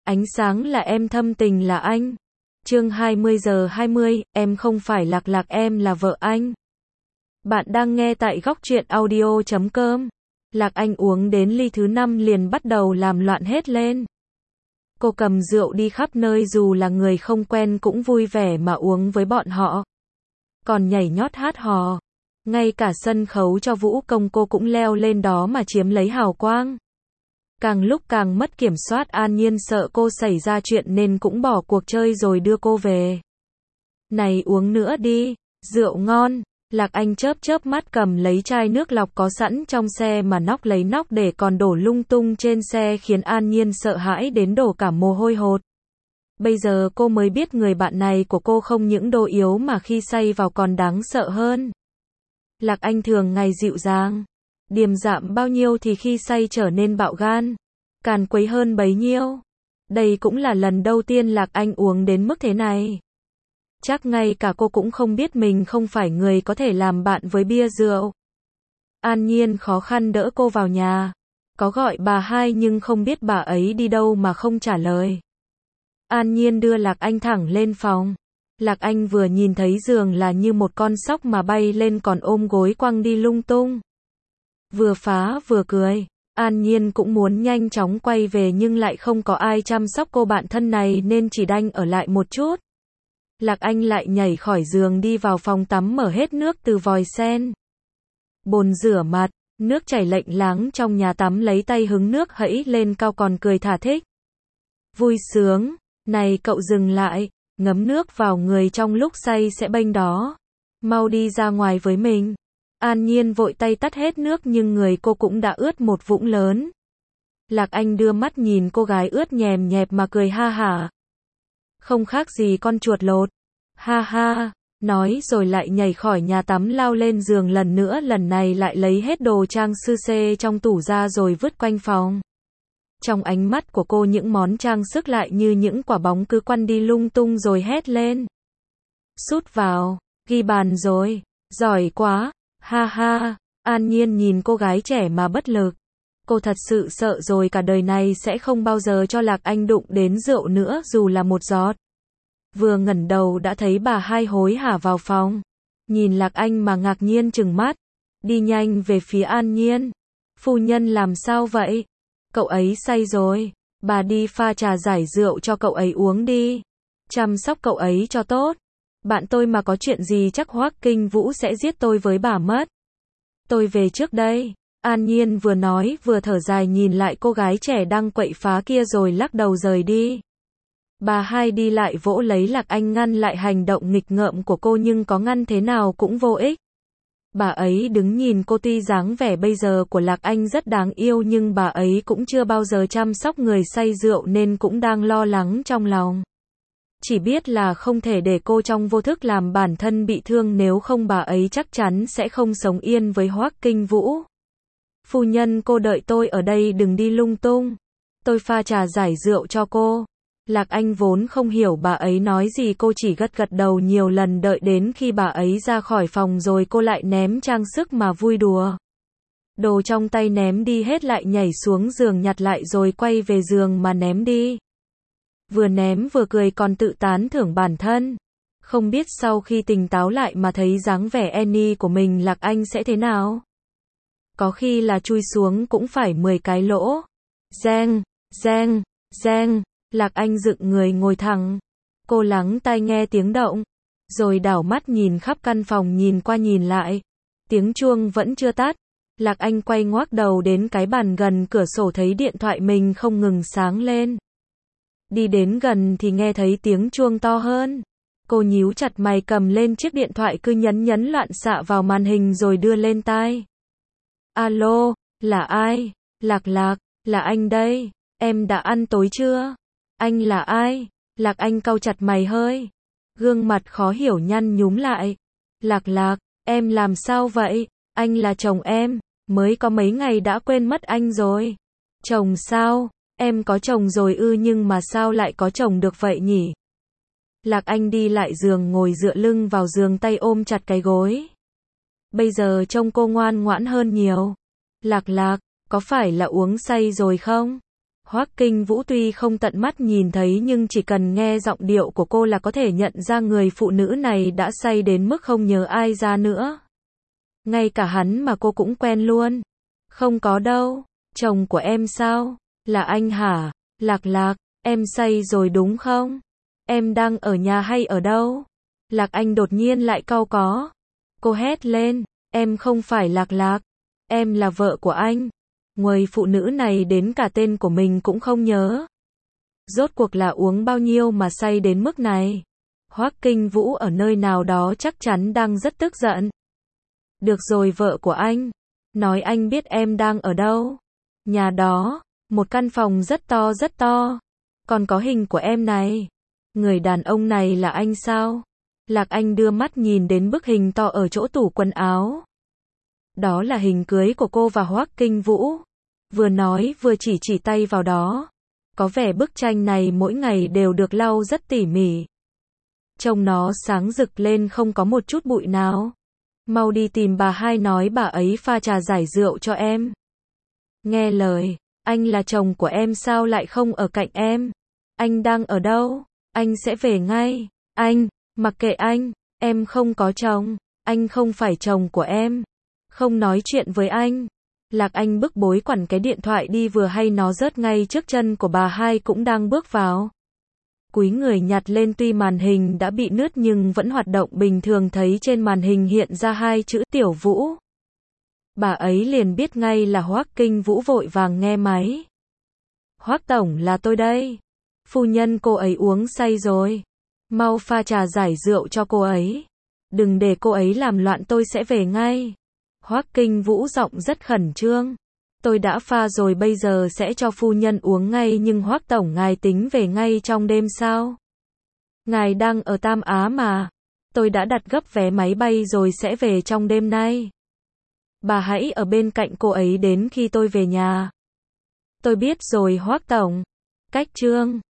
Ánh sáng là em, thâm tình là anh. Chương 20:20, em không phải Lạc Lạc, em là vợ anh. Bạn đang nghe tại góc truyện audio.com. Lạc Anh uống đến ly thứ 5 liền bắt đầu làm loạn hết lên. Cô cầm rượu đi khắp nơi, dù là người không quen cũng vui vẻ mà uống với bọn họ. Còn nhảy nhót hát hò. Ngay cả sân khấu cho vũ công cô cũng leo lên đó mà chiếm lấy hào quang. Càng lúc càng mất kiểm soát, An Nhiên sợ cô xảy ra chuyện nên cũng bỏ cuộc chơi rồi đưa cô về. Này, uống nữa đi, rượu ngon. Lạc Anh chớp chớp mắt cầm lấy chai nước lọc có sẵn trong xe mà nóc lấy nóc để còn đổ lung tung trên xe, khiến An Nhiên sợ hãi đến đổ cả mồ hôi hột. Bây giờ cô mới biết người bạn này của cô không những đô yếu mà khi say vào còn đáng sợ hơn. Lạc Anh thường ngày dịu dàng, điềm đạm bao nhiêu thì khi say trở nên bạo gan, càn quấy hơn bấy nhiêu. Đây cũng là lần đầu tiên Lạc Anh uống đến mức thế này. Chắc ngay cả cô cũng không biết mình không phải người có thể làm bạn với bia rượu. An Nhiên khó khăn đỡ cô vào nhà. Có gọi bà hai nhưng không biết bà ấy đi đâu mà không trả lời. An Nhiên đưa Lạc Anh thẳng lên phòng. Lạc Anh vừa nhìn thấy giường là như một con sóc mà bay lên, còn ôm gối quăng đi lung tung. Vừa phá vừa cười. An Nhiên cũng muốn nhanh chóng quay về nhưng lại không có ai chăm sóc cô bạn thân này nên chỉ đành ở lại một chút. Lạc Anh lại nhảy khỏi giường đi vào phòng tắm, mở hết nước từ vòi sen. Bồn rửa mặt, nước chảy lệnh láng trong nhà tắm, lấy tay hứng nước hẫy lên cao còn cười thả thích. Vui sướng, này cậu dừng lại, ngấm nước vào người trong lúc say sẽ bênh đó. Mau đi ra ngoài với mình. An Nhiên vội tay tắt hết nước nhưng người cô cũng đã ướt một vũng lớn. Lạc Anh đưa mắt nhìn cô gái ướt nhèm nhẹp mà cười ha hả. Không khác gì con chuột lột. Ha ha, nói rồi lại nhảy khỏi nhà tắm lao lên giường lần nữa, lần này lại lấy hết đồ trang sư xê trong tủ ra rồi vứt quanh phòng. Trong ánh mắt của cô những món trang sức lại như những quả bóng cứ quăng đi lung tung rồi hét lên. Sút vào, ghi bàn rồi, giỏi quá, ha ha. An Nhiên nhìn cô gái trẻ mà bất lực. Cô thật sự sợ rồi, cả đời này sẽ không bao giờ cho Lạc Anh đụng đến rượu nữa dù là một giọt. Vừa ngẩng đầu đã thấy bà hai hối hả vào phòng. Nhìn Lạc Anh mà ngạc nhiên trừng mắt. Đi nhanh về phía An Nhiên. Phu nhân làm sao vậy? Cậu ấy say rồi. Bà đi pha trà giải rượu cho cậu ấy uống đi. Chăm sóc cậu ấy cho tốt. Bạn tôi mà có chuyện gì chắc Hoắc Kinh Vũ sẽ giết tôi với bà mất. Tôi về trước đây. An Nhiên vừa nói vừa thở dài nhìn lại cô gái trẻ đang quậy phá kia rồi lắc đầu rời đi. Bà hai đi lại vỗ lấy Lạc Anh ngăn lại hành động nghịch ngợm của cô nhưng có ngăn thế nào cũng vô ích. Bà ấy đứng nhìn cô, tuy dáng vẻ bây giờ của Lạc Anh rất đáng yêu nhưng bà ấy cũng chưa bao giờ chăm sóc người say rượu nên cũng đang lo lắng trong lòng. Chỉ biết là không thể để cô trong vô thức làm bản thân bị thương, nếu không bà ấy chắc chắn sẽ không sống yên với Hoắc Kinh Vũ. Phu nhân, cô đợi tôi ở đây đừng đi lung tung. Tôi pha trà giải rượu cho cô. Lạc Anh vốn không hiểu bà ấy nói gì, cô chỉ gật gật đầu nhiều lần, đợi đến khi bà ấy ra khỏi phòng rồi cô lại ném trang sức mà vui đùa. Đồ trong tay ném đi hết, lại nhảy xuống giường nhặt lại rồi quay về giường mà ném đi. Vừa ném vừa cười còn tự tán thưởng bản thân. Không biết sau khi tỉnh táo lại mà thấy dáng vẻ Annie của mình Lạc Anh sẽ thế nào? Có khi là chui xuống cũng phải 10 cái lỗ. Reng, reng, reng. Lạc Anh dựng người ngồi thẳng. Cô lắng tai nghe tiếng động. Rồi đảo mắt nhìn khắp căn phòng, nhìn qua nhìn lại. Tiếng chuông vẫn chưa tắt. Lạc Anh quay ngoác đầu đến cái bàn gần cửa sổ, thấy điện thoại mình không ngừng sáng lên. Đi đến gần thì nghe thấy tiếng chuông to hơn. Cô nhíu chặt mày cầm lên chiếc điện thoại, cứ nhấn loạn xạ vào màn hình rồi đưa lên tai. Alo, là ai? Lạc Lạc, là anh đây. Em đã ăn tối chưa? Anh là ai? Lạc Anh cau chặt mày hơi. Gương mặt khó hiểu nhăn nhúm lại. Lạc Lạc, em làm sao vậy? Anh là chồng em. Mới có mấy ngày đã quên mất anh rồi. Chồng sao? Em có chồng rồi ư, nhưng mà sao lại có chồng được vậy nhỉ? Lạc Anh đi lại giường, ngồi dựa lưng vào giường, tay ôm chặt cái gối. Bây giờ trông cô ngoan ngoãn hơn nhiều. Lạc Lạc, có phải là uống say rồi không? Hoắc Kinh Vũ tuy không tận mắt nhìn thấy nhưng chỉ cần nghe giọng điệu của cô là có thể nhận ra người phụ nữ này đã say đến mức không nhớ ai ra nữa. Ngay cả hắn mà cô cũng quen luôn. Không có đâu, chồng của em sao? Là anh hả? Lạc Lạc, em say rồi đúng không? Em đang ở nhà hay ở đâu? Lạc Anh đột nhiên lại cau có. Cô hét lên, em không phải Lạc Lạc, em là vợ của anh. Người phụ nữ này đến cả tên của mình cũng không nhớ. Rốt cuộc là uống bao nhiêu mà say đến mức này? Hoắc Kinh Vũ ở nơi nào đó chắc chắn đang rất tức giận. Được rồi vợ của anh, nói anh biết em đang ở đâu. Nhà đó, một căn phòng rất to, còn có hình của em này. Người đàn ông này là anh sao? Lạc Anh đưa mắt nhìn đến bức hình to ở chỗ tủ quần áo. Đó là hình cưới của cô và Hoắc Kinh Vũ. Vừa nói vừa chỉ tay vào đó. Có vẻ bức tranh này mỗi ngày đều được lau rất tỉ mỉ. Trông nó sáng rực lên không có một chút bụi nào. Mau đi tìm bà hai nói bà ấy pha trà giải rượu cho em. Nghe lời, anh là chồng của em sao lại không ở cạnh em? Anh đang ở đâu? Anh sẽ về ngay. Anh, mặc kệ anh, em không có chồng, anh không phải chồng của em. Không nói chuyện với anh. Lạc Anh bức bối quẳng cái điện thoại đi vừa hay nó rớt ngay trước chân của bà hai cũng đang bước vào. Cúi người nhặt lên tuy màn hình đã bị nứt nhưng vẫn hoạt động bình thường thấy trên màn hình hiện ra hai chữ Tiểu Vũ. Bà ấy liền biết ngay là Hoắc Kinh Vũ vội vàng nghe máy. Hoắc tổng là tôi đây. Phu nhân cô ấy uống say rồi. Mau pha trà giải rượu cho cô ấy. Đừng để cô ấy làm loạn tôi sẽ về ngay. Hoắc Kinh Vũ giọng rất khẩn trương. Tôi đã pha rồi bây giờ sẽ cho phu nhân uống ngay nhưng Hoắc tổng ngài tính về ngay trong đêm sao? Ngài đang ở Tam Á mà. Tôi đã đặt gấp vé máy bay rồi sẽ về trong đêm nay. Bà hãy ở bên cạnh cô ấy đến khi tôi về nhà. Tôi biết rồi Hoắc tổng. Cách chương